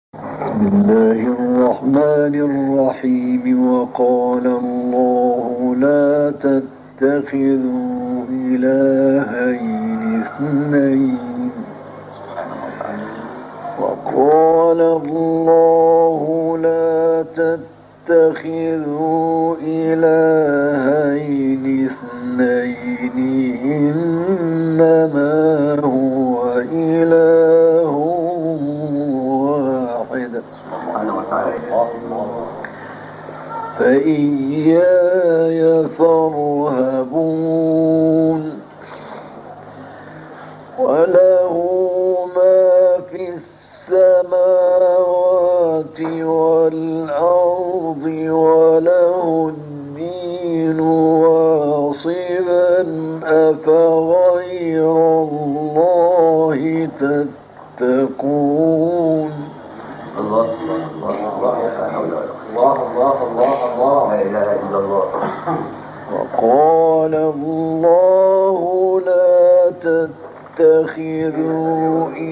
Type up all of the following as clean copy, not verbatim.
بسم الله الرحمن الرحيم. وقال الله لا تتخذوا إلهين اثنين. وقال الله لا تتخذوا إلهين اثنين إنما هو إله واحد فإياي فارهبون. وله ما في السماوات والأرض وله الدين واصبا أفغير الله تتقون. الله الله الله الله الله الله لا إله إلا الله. وقال الله لا تتخذوا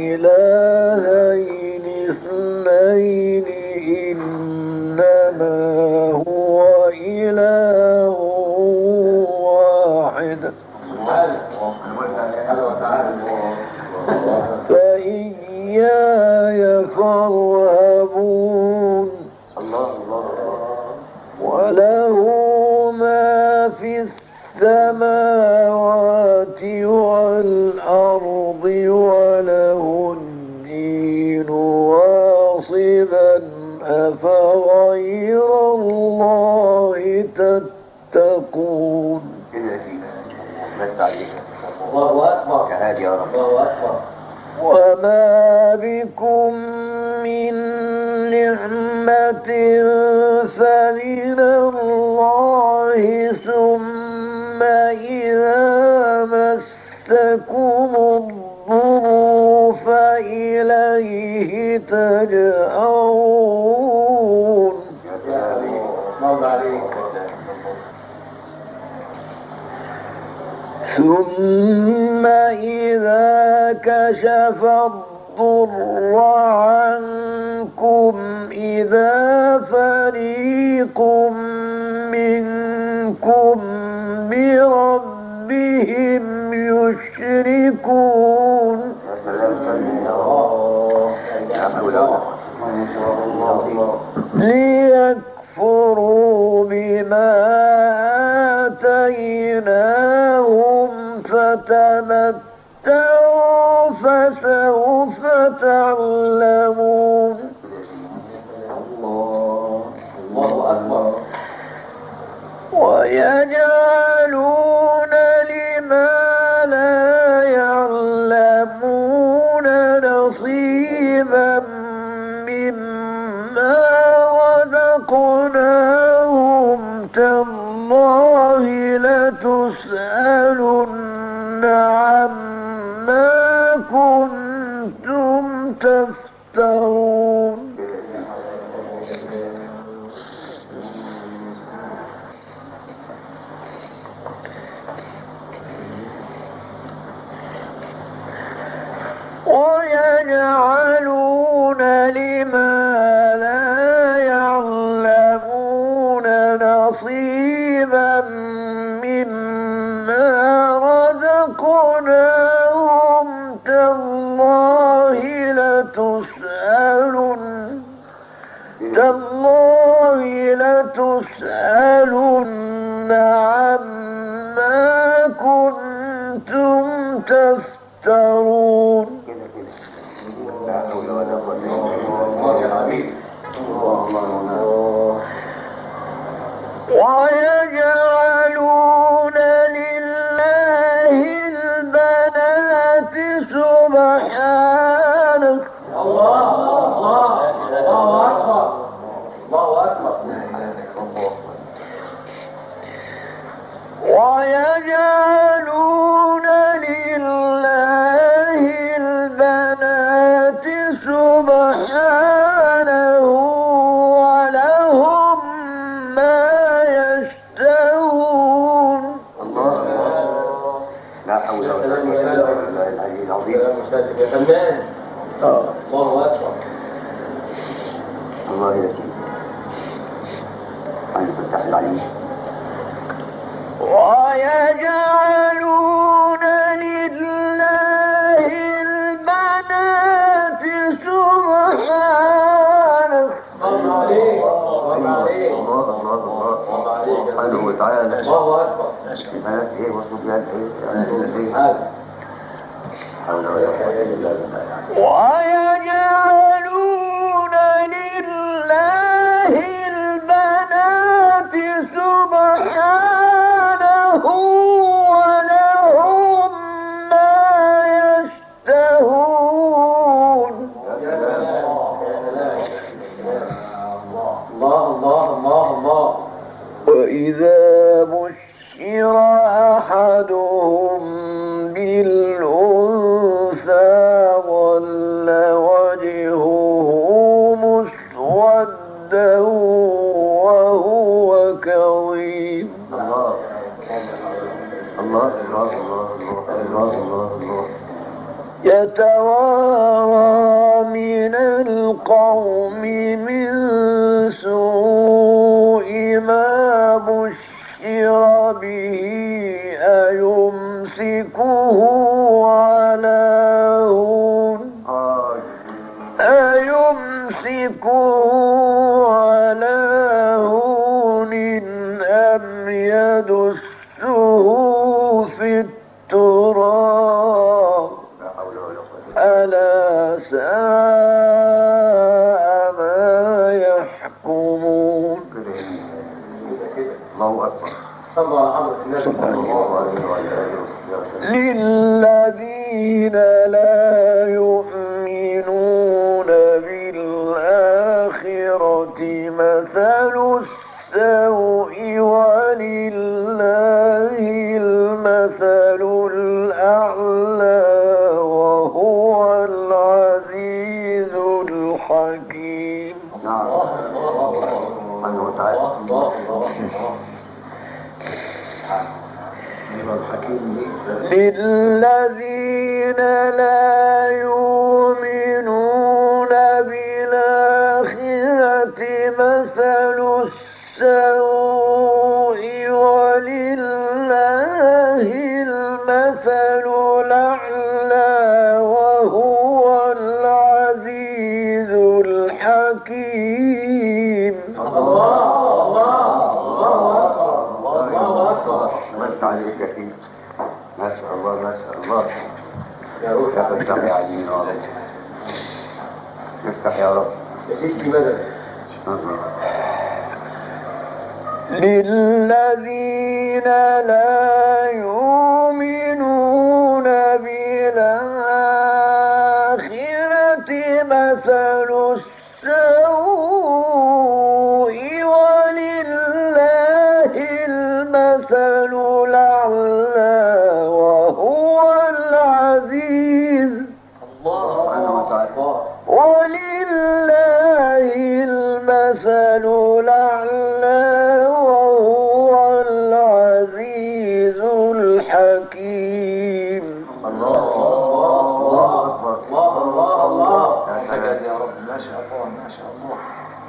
إلهين اثنين إنما هو إله واحد فإياي فارهبون. وله ما في السماوات والأرض وله الدين واصبا أفغير الله تتقون. الله أكبر يا رب. الله أكبر. وما بكم من نعمة فمن الله ثم إذا مسكم الضر فإليه تجأرون. ثم إذا كشف الضر عنكم إذا فريق منكم بربهم يشركون. ليكفروا بما آتيناهم فتمتعوا فسوف تعلمون. الله أكبر. ويجعلون لما لا يعلمون نصيبا مما رزقناهم تالله لتسألن عما كنتم تفترون. ويجعلون لما لا يعلمون نصيبا مما رزقناهم تالله لتسألن عما كنتم تفترون. ويجعلون لله البنات سبحانه. الله أكبر. الله أكبر. ويجعلون لله البنات سبحانه ولهم ما يشتهون. لا حول ولا قوة إلا بالله العلي العظيم. الله أكبر. سبحانه وتعالى. الله أكبر. إيه وصفيان إيه؟ هذا حول ولا قوة إلا بالله. ويجعلون لله البنات سبحانه ولهم ما يشتهون. الله. وإذا بشر أحدهم بالأنثى ظل وجهه مسودا وهو كظيم. الله. يتوارى من القوم من سوء ما بشر به أيمسكه على هون أم يدسه في التراب ألا ساء ما يحكمون. الله أكبر. للذين لا يؤمنون بالآخرة مثل السوء ولله المثل الأعلى وهو العزيز الحكيم. للذين لا يؤمنون بالآخرة مثل السوء ولله المثل الأعلى وهو العزيز الحكيم. عليك فيه. ما شاء الله. يا روح افتح يا عليم يا رب. افتح يا رب. يا سيدي مدد. للذين لا يؤمنون بالآخرة مثل السوء ولله المثل الأعلى وهو العزيز. ولله المثل الأعلى وهو العزيز الحكيم. الله أكبر. يا رب. ما شاء الله.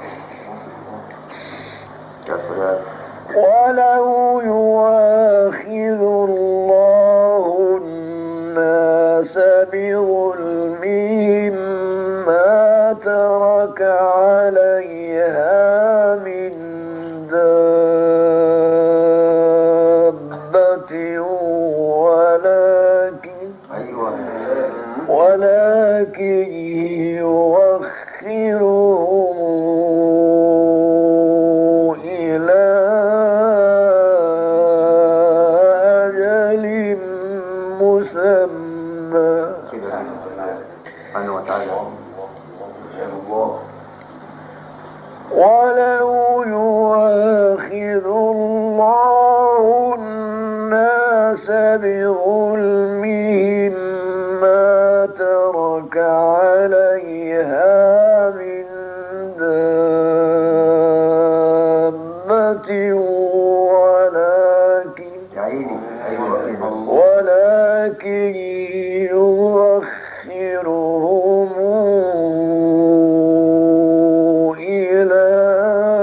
يا سلام. ولو يؤاخذ الله الناس بظلمهم ما ترك عليها من دابة ولكن يؤخرهم إلى أجل مسمى. ولو يؤاخذ الله الناس بظلمهم ما ترك عليها من دابة ولكن يؤخرهم إلى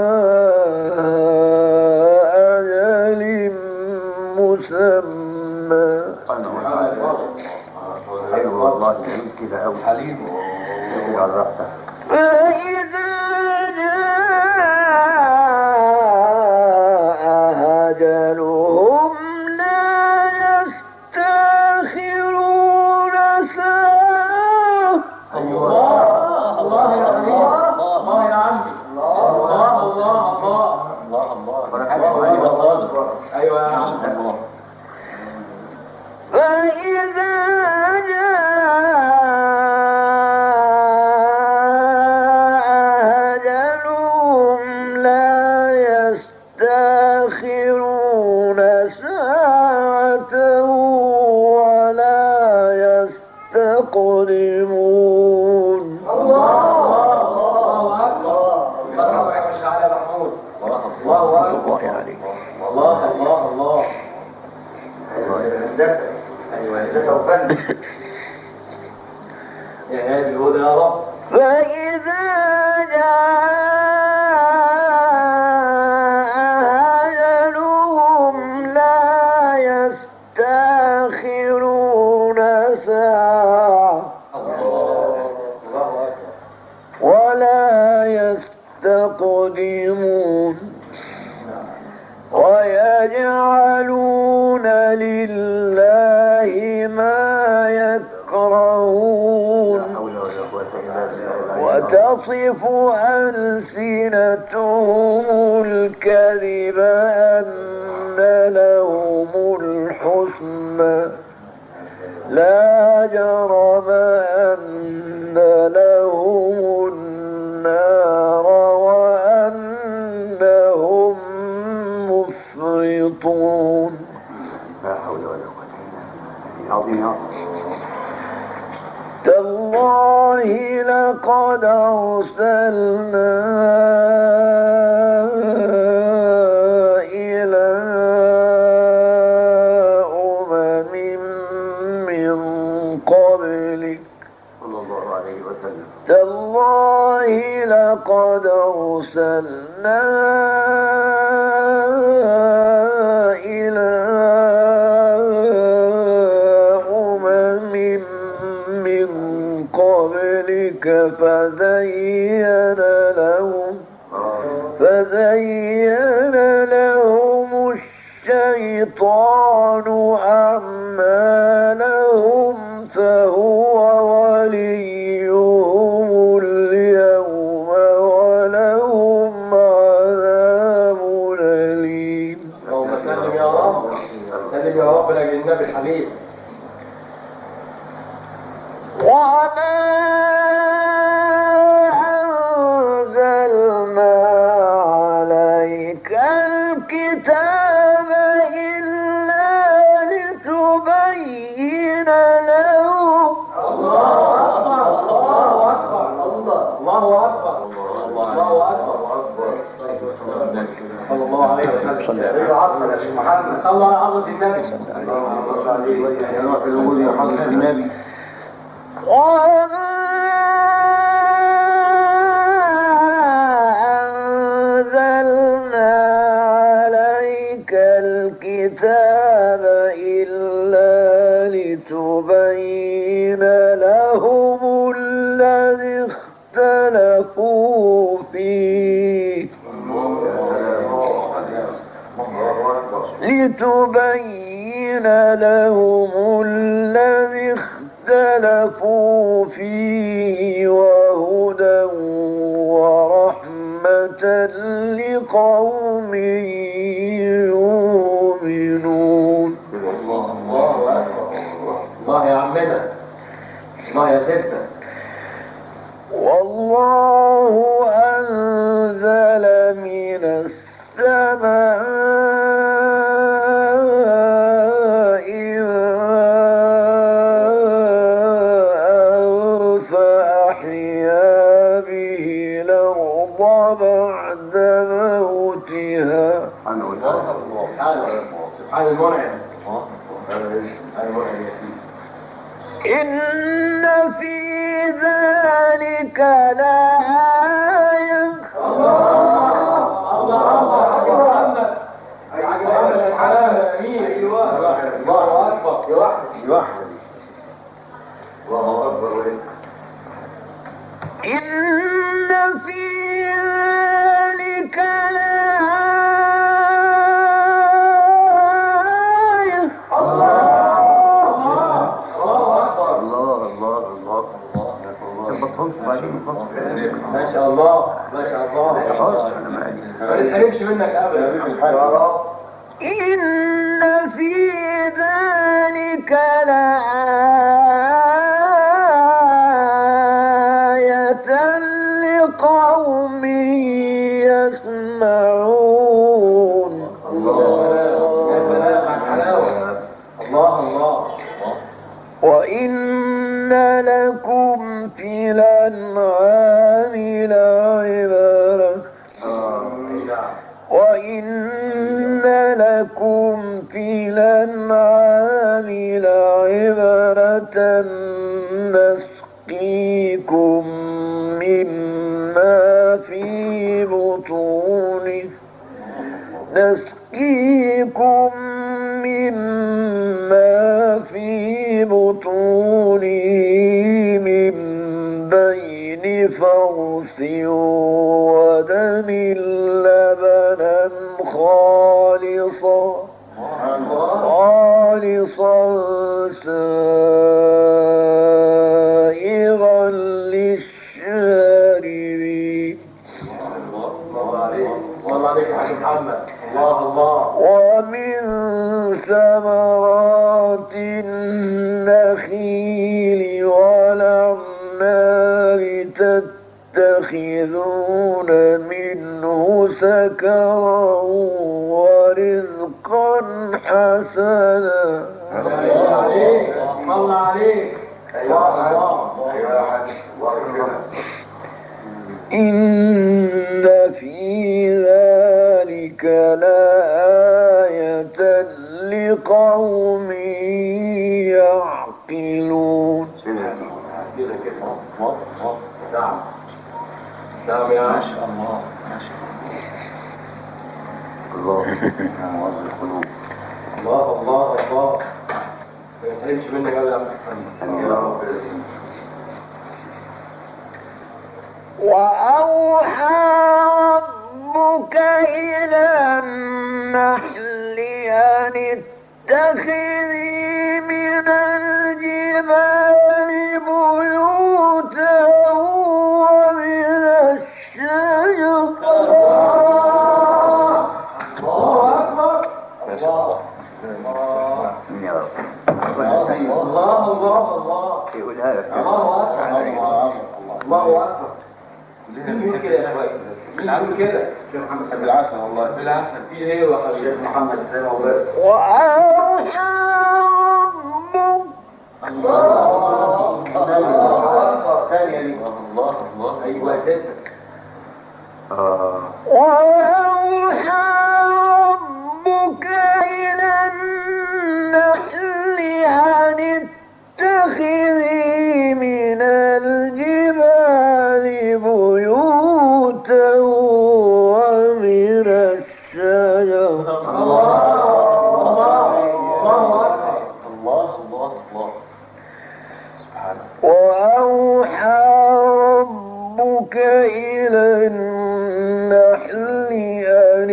فإذا جاء أجلهم لا يستأخرون ساعة ولا يستقدمون ويجعلون لله ما يكرهون وتصف ألسنتهم الكذب أن لهم الحسنى لا جرم أن لهم النار وأنهم مفرطون. لا حول ولا قوة إلا بالله. تالله لقد أرسلنا إلى أمم من قبلك صلى الله عليه وسلم. تالله لقد أرسلنا إلى أمم من قبلك فزين لهم الشيطان أعمالهم فهو وليهم اليوم ولهم عذاب أليم. اللهم سلم يا رب، سلم يا رب لأجل النبي الحبيب. وما أنزلنا عليك الكتاب إلا لتبين لهم. الله أكبر الله أكبر الله أكبر صلى الله عليه وسلم. صلى على حضرة النبي صلى الله عليه وسلم. وما أنزلنا عليك الكتاب إلا لتبين لهم الذي اختلفوا فيه لتبين لهم الذي اختلفوا فيه وهدى ورحمة لقوم يؤمنون. الله يا عمنا، الله يا ستة. والله أنزل من السماء فأحيا به الأرض بعد موتها. سبحان المنعم. إن في ذلك لآية. إن في ذلك لآية. ما شاء الله ما شاء الله ما نتحرمش منك ابدا. إن في ذلك لآية لقوم يسمعون. الله وإن لكم في الأنعام لعبرة وإن لكم في الأنعام لعبرة في بطونه نسقيكم مما في بطونه من بين فرث ودم لبنا خالصا سائغا للشاربين ومن ثمرات النخيل والأعناب تتخذون منه سكرا ورزقا حسنا. إن في ذلك لآية لقوم يعقلون. نعم يا ما شاء الله ما شاء الله موظف القلوب. الله الله الله ما يحرمش منك قبل عم تفهم. وأوحى ربك إلى النحل أن اتخذي من الجبال بيوتا ومن الشجر. الله أكبر. الله الله الله يقولها لك. الله أكبر. الله أكبر. مين يقول كده يا اخويا؟ مين يقول كده؟ شيخ محمد بالعسل والله بالعسل في غيره يا حبيبي. شيخ محمد سلام وبارك. وأوحى ربك الله ثانية دي الله الله أيوة ستة. وأوحى ربك إلى النحل أن اتخذي من الجبال بيوتا ومن الشجر. وأوحى ربك إلى النحل أن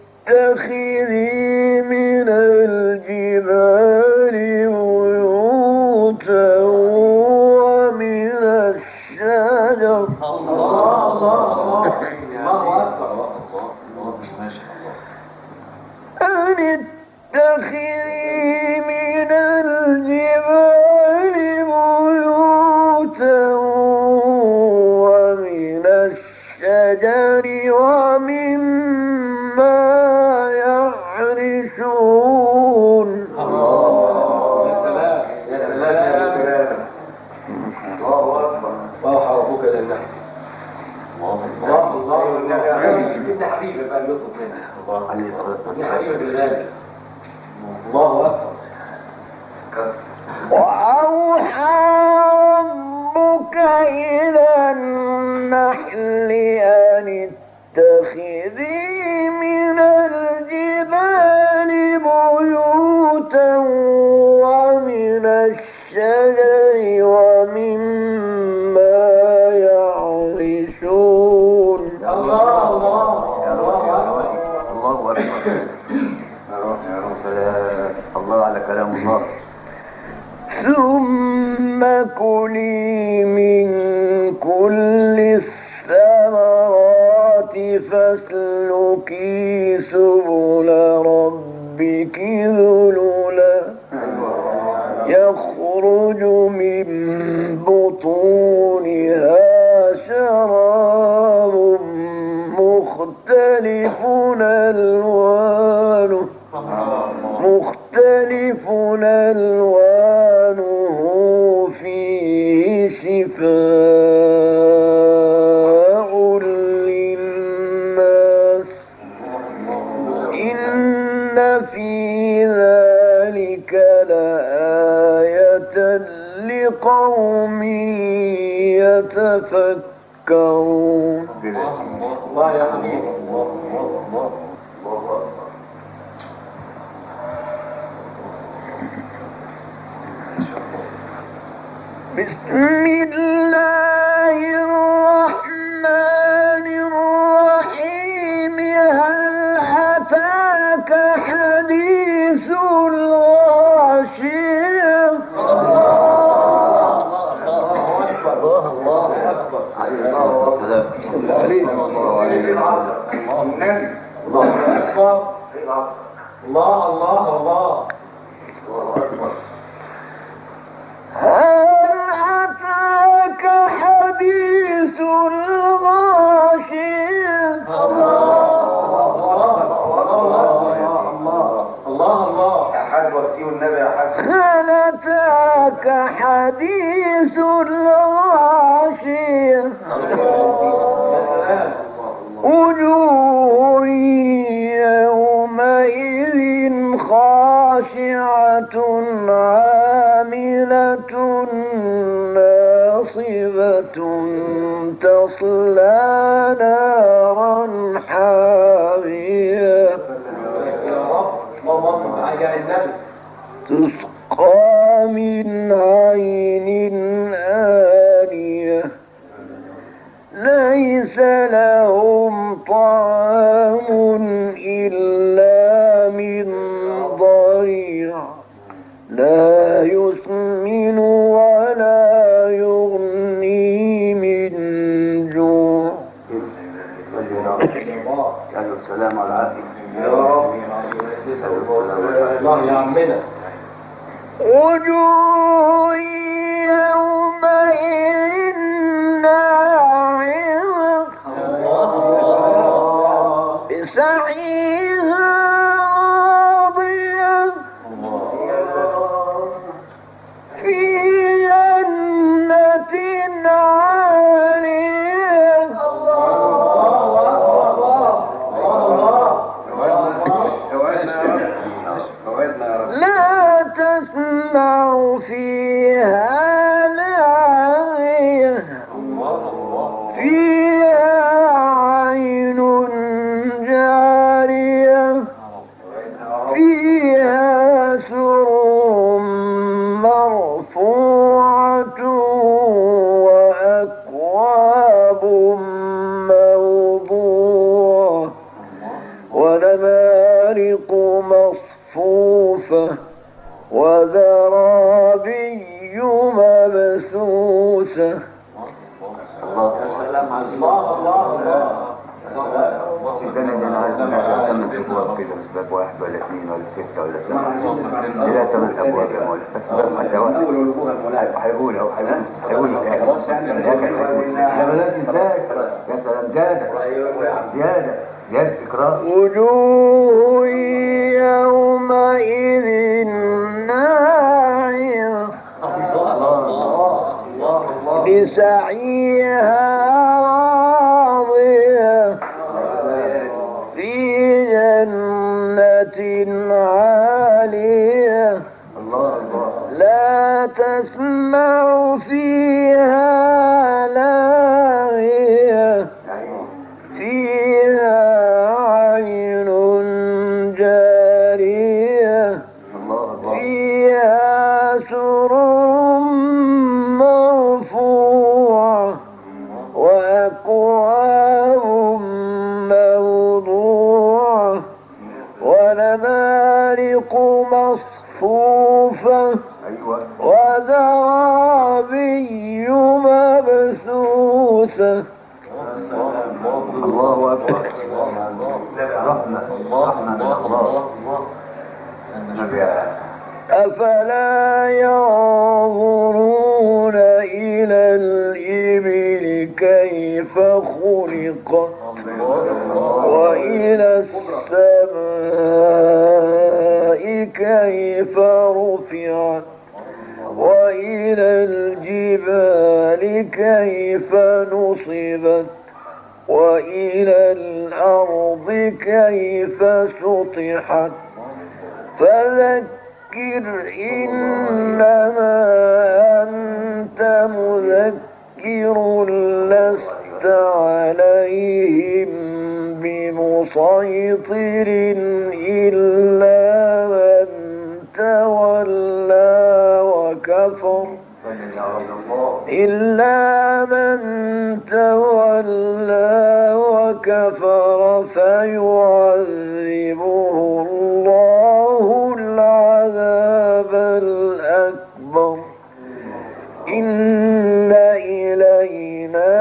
اتخذي من الجبال بيوتا ومن الشجر. أن اتخذي من الجبال بيوتا ومن الشجر ومما يعرشون. يا سلام يا سلام. الله أكبر. وأوحى ربك إلى النحل. الله الله ابن حبيبي بقى يطلب منه. الله عليه الصلاة والسلام. ابن حبيبي بالغالي. الله أكبر. وأوحى ربك إلى النحل أن اتخذي من الجبال بيوتا ومن الشجر ومما يعرشون. الله الله الله أكبر. يا رب سلام. الله على كلام الله. ثم كلي من كل الثمرات فاسلكي سبل ربك ذللا يخرج من بطونها شراب مختلف ألوانه فيه شفاء للناس إن في ذلك لآية لقوم يتفكرون. الله يا حبيبي الله بسم الله الرحمن الرحيم هل أتاك حديث الغاشية هل أتاك حديث الغاشية هل أتاك حديث الغاشية وجوه يومئذ خاشعة عاملة ناصبة تصلى نارا حامية تسقى من عين آنية ليس لهم طعام إلا من ضريع لا يسمن ولا يغني من جوع. السلام عليكم يا رب الله يا عمنا. وجوه يومئذ ناعمة بسعيها راضية في جنة عالية لا تسمع فيها لاغية فيها عين جارية فيها سرر مرفوعة وأكواب موضوعة ونمارق مصفوفة وزرابي مبثوثة. انا عايز ثمان ابواب كده مش باب واحد ولا اثنين ولا سته ولا سبعه لا ثمان ابواب يا مولانا بس حتى هيقول اهو هيقول يا بلاش ازاي يا سلام زياده تكرار. وجوه يومئذ ناعمة لسعيها راضية في جنة عالية لا تسمع فيها لاغية فيها عين جارية فيها سرر مرفوعة وأكواب موضوعة ونمارق مصفوفة وزرابي مبثوثة. الله أكبر. رحمة الله. أفلا ينظرون إلى الإبل كيف خلقت وإلى السماء كيف رفعت وإلى الجبال كيف نصبت وإلى الأرض كيف سطحت فذكر إنما أنت مذكر لست عليهم عليهم بمسيطر إلا من تولى وكفر فيعذبه الله العذاب الأكبر إن إلينا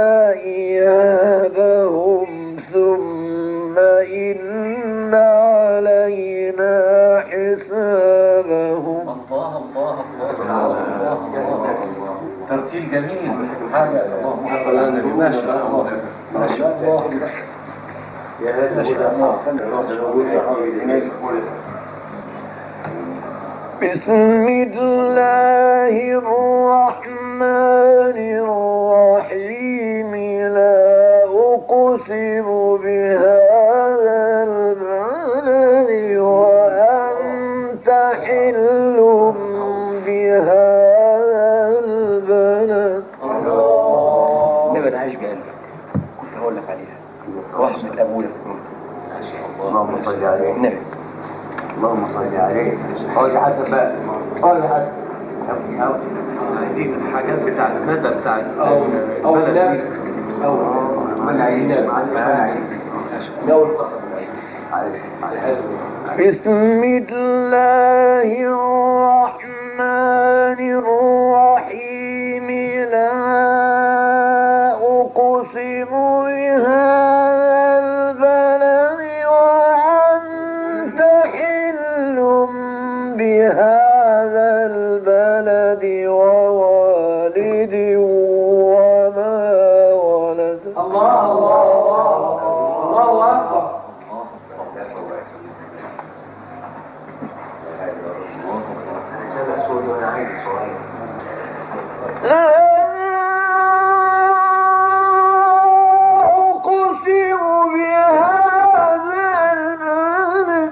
إيابهم ثم إن علينا حسابهم. الله الله الله ترتيل جميل. هذا الله ما شاء الله ما شاء الله يا هذا ما شاء الله. بسم الله الرحمن الرحيم لا أقسم بهذا البلد وأنت حل بهذا البلد. نبت عايش بقلبك كنت هقول لك عليها وحشة أبويا. اللهم صل عليه النبي. اللهم صل عليه. قول يا حسن بقى قول يا حسن. دي الحاجات بتاع المادة بتاع أو لا أو منعين بسم الله الرحمن الرحيم لا أقسم بهذا البلد وأنت حل بهذا البلد ووالد وما ولد. الله الله الله أكبر. لا أقسم بهذا البلد.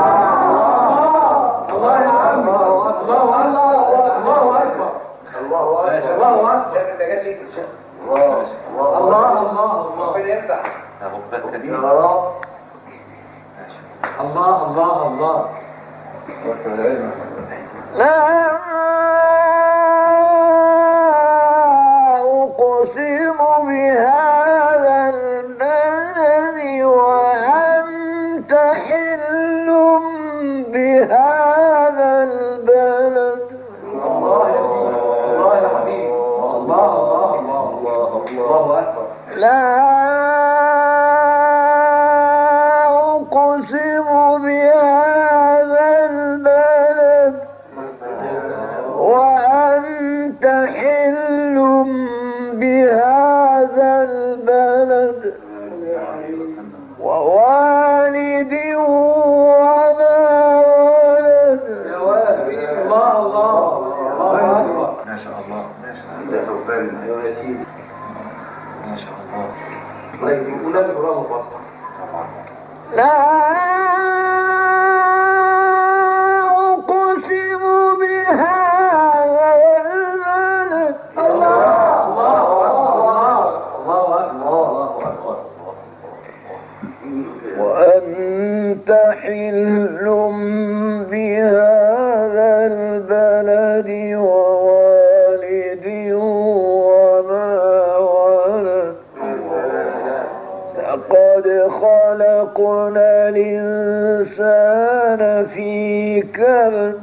الله يا عم الله الله الله أكبر الله أكبر الله أكبر الله الله الله يفتح الله الله الله. لا أقسم بهذا البلد وأنت حل بهذا البلد. الله يا الله يا حبيبي الله الله الله الله أكبر. لا أقسم بهذا البلد وأنت حل بهذا البلد ووالد وما ولد. يا والد الله الله الله أكبر. ما شاء الله ما شاء الله يا سيدي ما شاء الله. طيب ولاد برافو بطل. لا أقسم بهذا البلد. الله الله الله أكبر. وأنت حل بهذا البلد ووالد وما ولد. لقد خلقنا الإنسان في كبد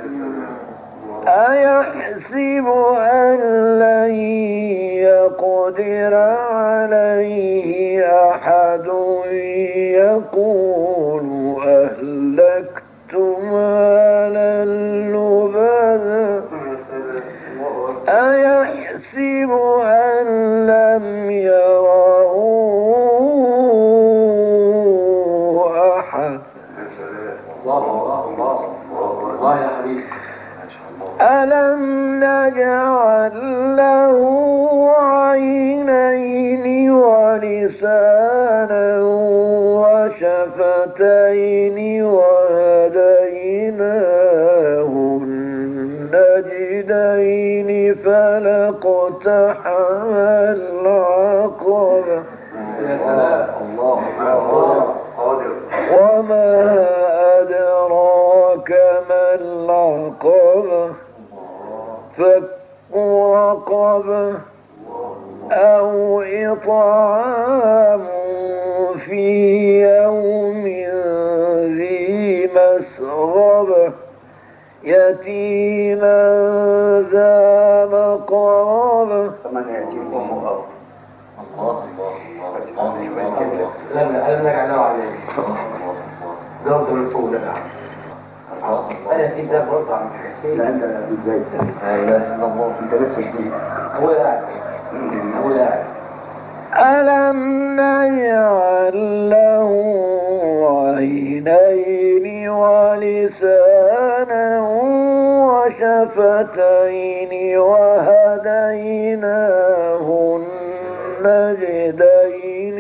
أيحسب أن لن يقدر عليه أحد يقول أهلكت مالا لبدا أيحسب أن لم يره أحد. الله الله الله الله يا حبيبي. ألم نجعل له عينين ولسانا وشفتين وهديناه النجدين فلا اقتحم العقبة فك رقبة أو إطعام في يوم ذي مسغبة يتيما ذا مقربة. هل نجعله عليه ننظر الفول أنا في ذاك وضع لا انت ازاي؟ لا اله الا الله انت لسه جديد. هو لا ألم نجعل له عينين ولسانا وشفتين وهديناه النجدين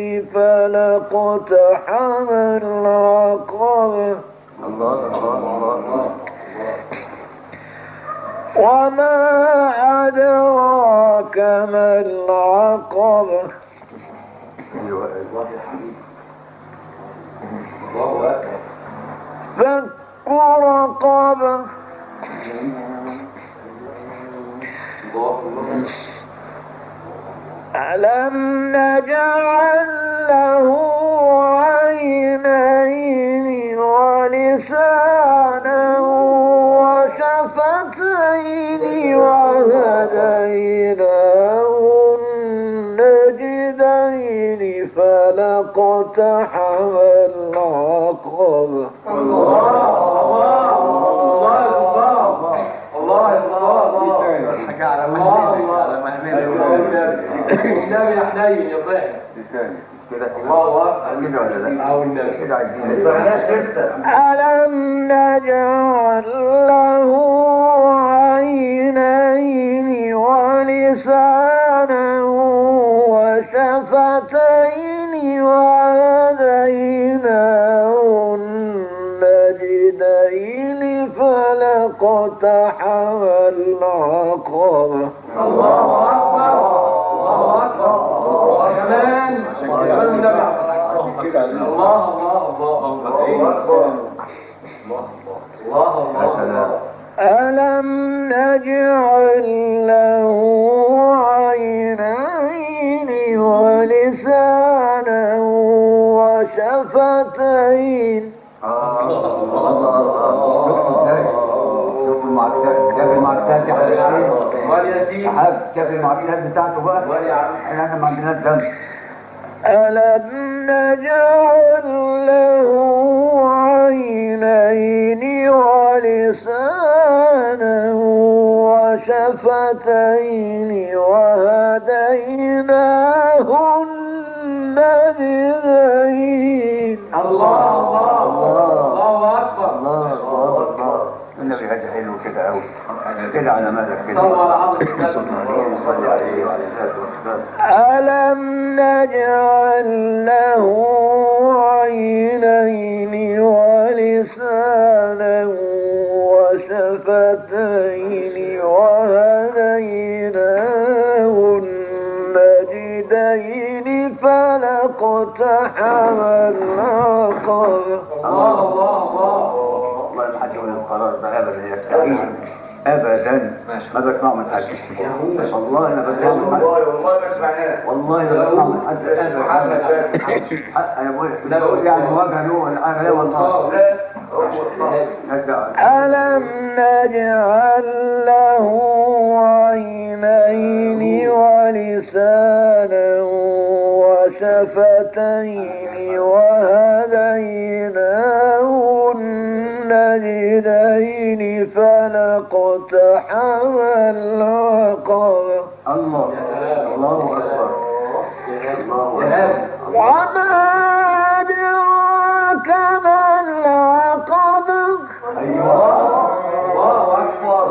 فلاقتحم العقبة وما أدراك ما العقبة فك رقبة ألم نجعل له عينين ولسانا وشفتين وهديناه النجدين فلاقتحم العقبة. النبي حنين يا ضحك الله ألم نجعل له عينين ولسانا وشفتين وهديناه النجدين فلاقتحم العقبة. الله أكبر الله أكبر كمان الله ألم نجعل له عينين ولسانا وشفتين. شاف المعجزات بتاعته بقى احنا ما عندناش ذنب. ألم نجعل له عينين ولسانا وشفتين وهديناه النجدين. الله أكبر النبي هذا حلو كده قوي كده على مالك كده. صلى عليه وعلى اله وصحبه. ألم نجعل له عينين ولسانا وشفتين وهديناه النجدين فلاقتحم العقبة. الله الحج من القرار ده ابدا يستحيل ابدا ما بسمع من حد. والله انا بسمع من حد والله ما بسمع من حد انا بقول يعني مواجهه له انا لا والله. ألم نجعل له عينين ولسانا وشفتين وهديناه النجدين فلاقتحم العقبة. الله اكبر وما أدراك ما العقبة. الله أكبر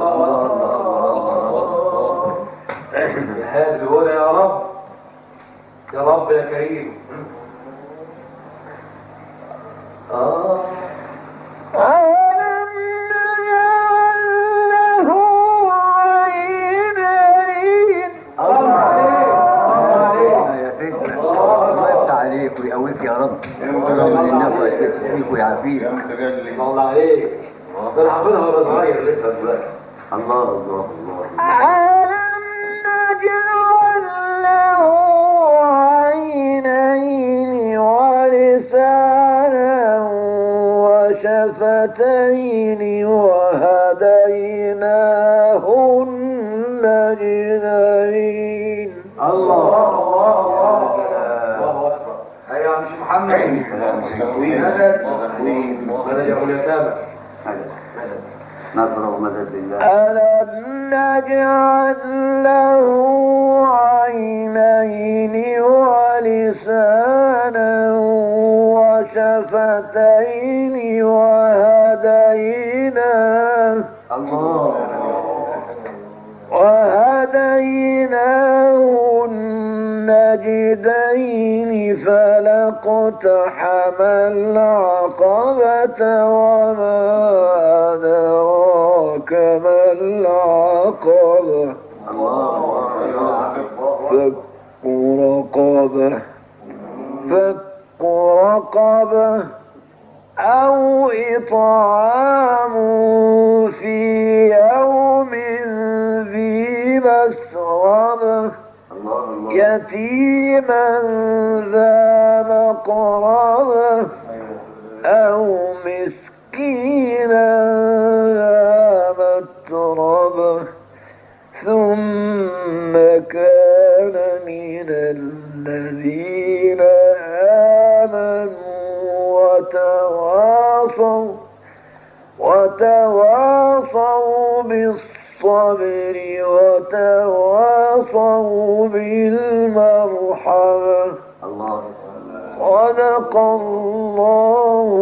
هذا هو يا رب يا رب يا كريم. ألم نجعل له عينين. يا سيدنا الله يفتح عليك ويقويك يا رب ويرحم النفع ويعافيك. الله عليك ده انا حافظها وانا صغير لسه دلوقتي. الله الله الله. ألم نجعل له عينين ولسانا وشفتين وهديناه النجدين. الله اكبر. ايوه مش محمد. مدد يا ابو اليتامى. نظر ومدد الله. ألم نجعل له عينين ولسانا وشفتين وهديناه النجدين فلاقتحم العقبة وما أدراك ما العقبة فك رقبة أو إطعام في يوم ذي مسغبة يتيما ذا مقربة أو مسكينا ذا متربة ثم كان من الذين آمنوا وتواصوا بالصبر وتواصوا بالمرحمة. صدق الله